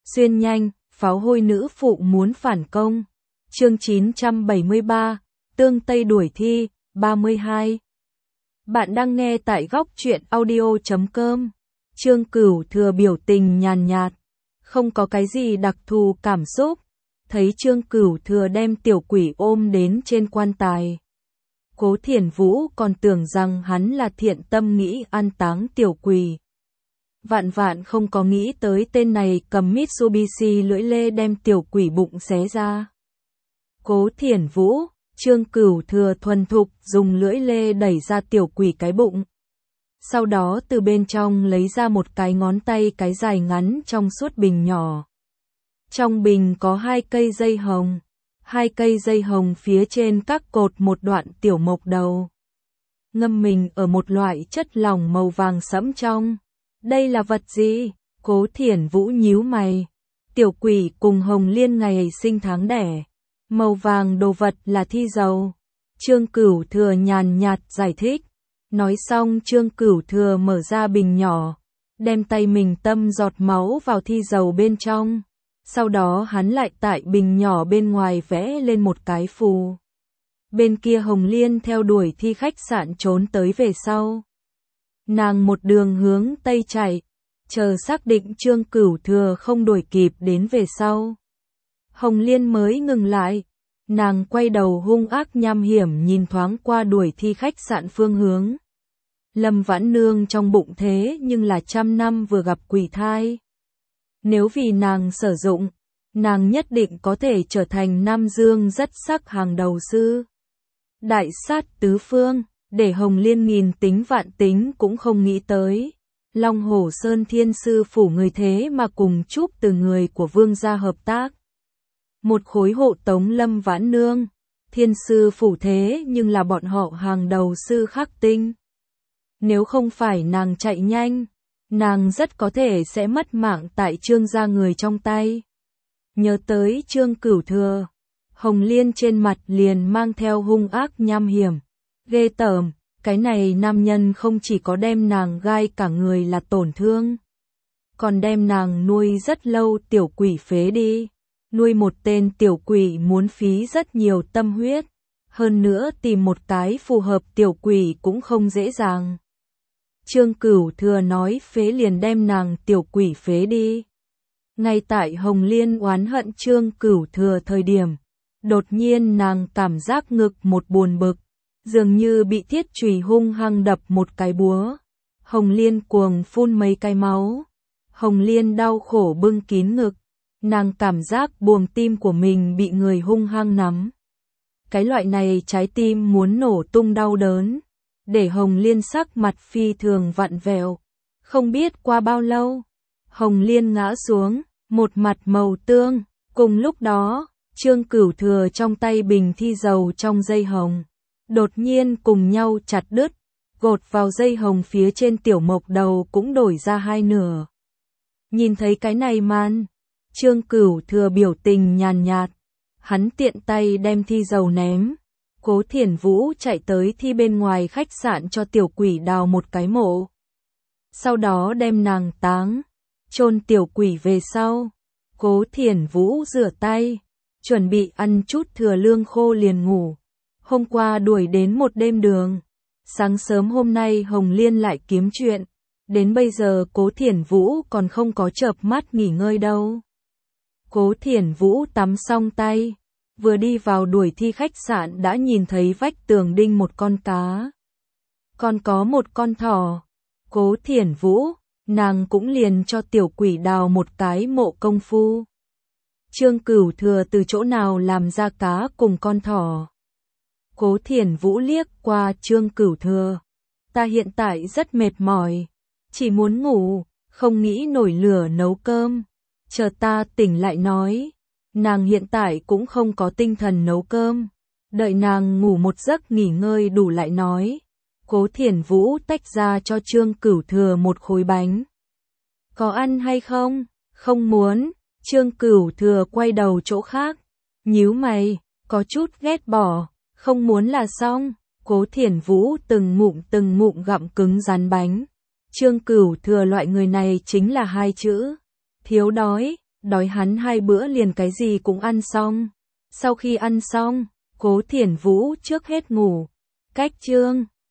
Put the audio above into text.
Xuyên nhanh, pháo hôi nữ phụ muốn phản công. Chương 973, Tương Tây đuổi thi, 32. Bạn đang nghe tại góc truyện audio.com. Trương Cửu Thừa biểu tình nhàn nhạt, không có cái gì đặc thù cảm xúc. Thấy Trương Cửu Thừa đem tiểu quỷ ôm đến trên quan tài, Cố Thiển Vũ còn tưởng rằng hắn là thiện tâm nghĩ an táng tiểu quỷ. Vạn vạn không có nghĩ tới tên này cầm Mitsubishi lưỡi lê đem tiểu quỷ bụng xé ra. Cố Thiển Vũ, Trương Cửu Thừa thuần thục dùng lưỡi lê đẩy ra tiểu quỷ cái bụng. Sau đó từ bên trong lấy ra một cái ngón tay cái dài ngắn trong suốt bình nhỏ. Trong bình có 2 cây dây hồng. 2 cây dây hồng phía trên các cột một đoạn tiểu mộc đầu. Ngâm mình ở một loại chất lỏng màu vàng sẫm trong. Đây là vật gì? Cố Thiển Vũ nhíu mày. Tiểu quỷ cùng Hồng Liên ngày sinh tháng đẻ. Màu vàng đồ vật là thi dầu. Trương Cửu Thừa nhàn nhạt giải thích. Nói xong Trương Cửu Thừa mở ra bình nhỏ, đem tay mình tâm giọt máu vào thi dầu bên trong. Sau đó hắn lại tại bình nhỏ bên ngoài vẽ lên một cái phù. Bên kia Hồng Liên theo đuổi thi khách sạn trốn tới về sau. Nàng một đường hướng Tây chạy, chờ xác định Trương Cửu Thừa không đuổi kịp đến về sau. Hồng Liên mới ngừng lại, nàng quay đầu hung ác nham hiểm nhìn thoáng qua đuổi thi khách sạn phương hướng. Lâm Vãn Nương trong bụng thế nhưng là 100 năm vừa gặp quỷ thai. Nếu vì nàng sử dụng, nàng nhất định có thể trở thành Nam Dương rất sắc hàng đầu sư. Đại sát tứ phương, để Hồng Liên nghìn tính vạn tính cũng không nghĩ tới. Long Hổ Sơn Thiên Sư phủ người thế mà cùng chúc từ người của vương gia hợp tác. Một khối hộ tống Lâm Vãn Nương, Thiên Sư phủ thế nhưng là bọn họ hàng đầu sư khắc tinh. Nếu không phải nàng chạy nhanh, nàng rất có thể sẽ mất mạng tại Trương gia người trong tay. Nhớ tới Trương Cửu Thừa, Hồng Liên trên mặt liền mang theo hung ác nham hiểm. Ghê tởm, cái này nam nhân không chỉ có đem nàng gai cả người là tổn thương, còn đem nàng nuôi rất lâu tiểu quỷ phế đi. Nuôi một tên tiểu quỷ muốn phí rất nhiều tâm huyết, hơn nữa tìm một cái phù hợp tiểu quỷ cũng không dễ dàng. Trương Cửu Thừa nói phế liền đem nàng tiểu quỷ phế đi. Ngay tại Hồng Liên oán hận Trương Cửu Thừa thời điểm, đột nhiên nàng cảm giác ngực một buồn bực, dường như bị thiết chùy hung hăng đập một cái búa. Hồng Liên cuồng phun mấy cái máu. Hồng Liên đau khổ bưng kín ngực, nàng cảm giác buồng tim của mình bị người hung hăng nắm. Cái loại này trái tim muốn nổ tung đau đớn, để Hồng Liên sắc mặt phi thường vặn vẹo. Không biết qua bao lâu, Hồng Liên ngã xuống, một mặt màu tương. Cùng lúc đó, Trương Cửu Thừa trong tay bình thi dầu trong dây hồng, đột nhiên cùng nhau chặt đứt, gột vào dây hồng phía trên tiểu mộc đầu cũng đổi ra 2 nửa. Nhìn thấy cái này màn, Trương Cửu Thừa biểu tình nhàn nhạt, hắn tiện tay đem thi dầu ném. Cố Thiển Vũ chạy tới thi bên ngoài khách sạn cho tiểu quỷ đào một cái mộ. Sau đó đem nàng táng, chôn tiểu quỷ về sau. Cố Thiển Vũ rửa tay, chuẩn bị ăn chút thừa lương khô liền ngủ. Hôm qua đuổi đến một đêm đường. Sáng sớm hôm nay Hồng Liên lại kiếm chuyện. Đến bây giờ Cố Thiển Vũ còn không có chợp mắt nghỉ ngơi đâu. Cố Thiển Vũ tắm xong tay, vừa đi vào đuổi thi khách sạn đã nhìn thấy vách tường đinh một con cá. Còn có một con thỏ. Cố Thiển Vũ, nàng cũng liền cho tiểu quỷ đào một cái mộ công phu. Trương Cửu Thừa từ chỗ nào làm ra cá cùng con thỏ? Cố Thiển Vũ liếc qua Trương Cửu Thừa. Ta hiện tại rất mệt mỏi, chỉ muốn ngủ, không nghĩ nổi lửa nấu cơm. Chờ ta tỉnh lại nói. Nàng hiện tại cũng không có tinh thần nấu cơm. Đợi nàng ngủ một giấc nghỉ ngơi đủ lại nói. Cố Thiển Vũ tách ra cho Trương Cửu Thừa một khối bánh. Có ăn hay không? Không muốn. Trương Cửu Thừa quay đầu chỗ khác, nhíu mày, có chút ghét bỏ. Không muốn là xong. Cố Thiển Vũ từng ngụm gặm cứng rắn bánh. Trương Cửu Thừa loại người này chính là 2 chữ: thiếu đói. Đói hắn 2 bữa liền cái gì cũng ăn xong. Sau khi ăn xong, Cố Thiển Vũ trước hết ngủ. Cách chương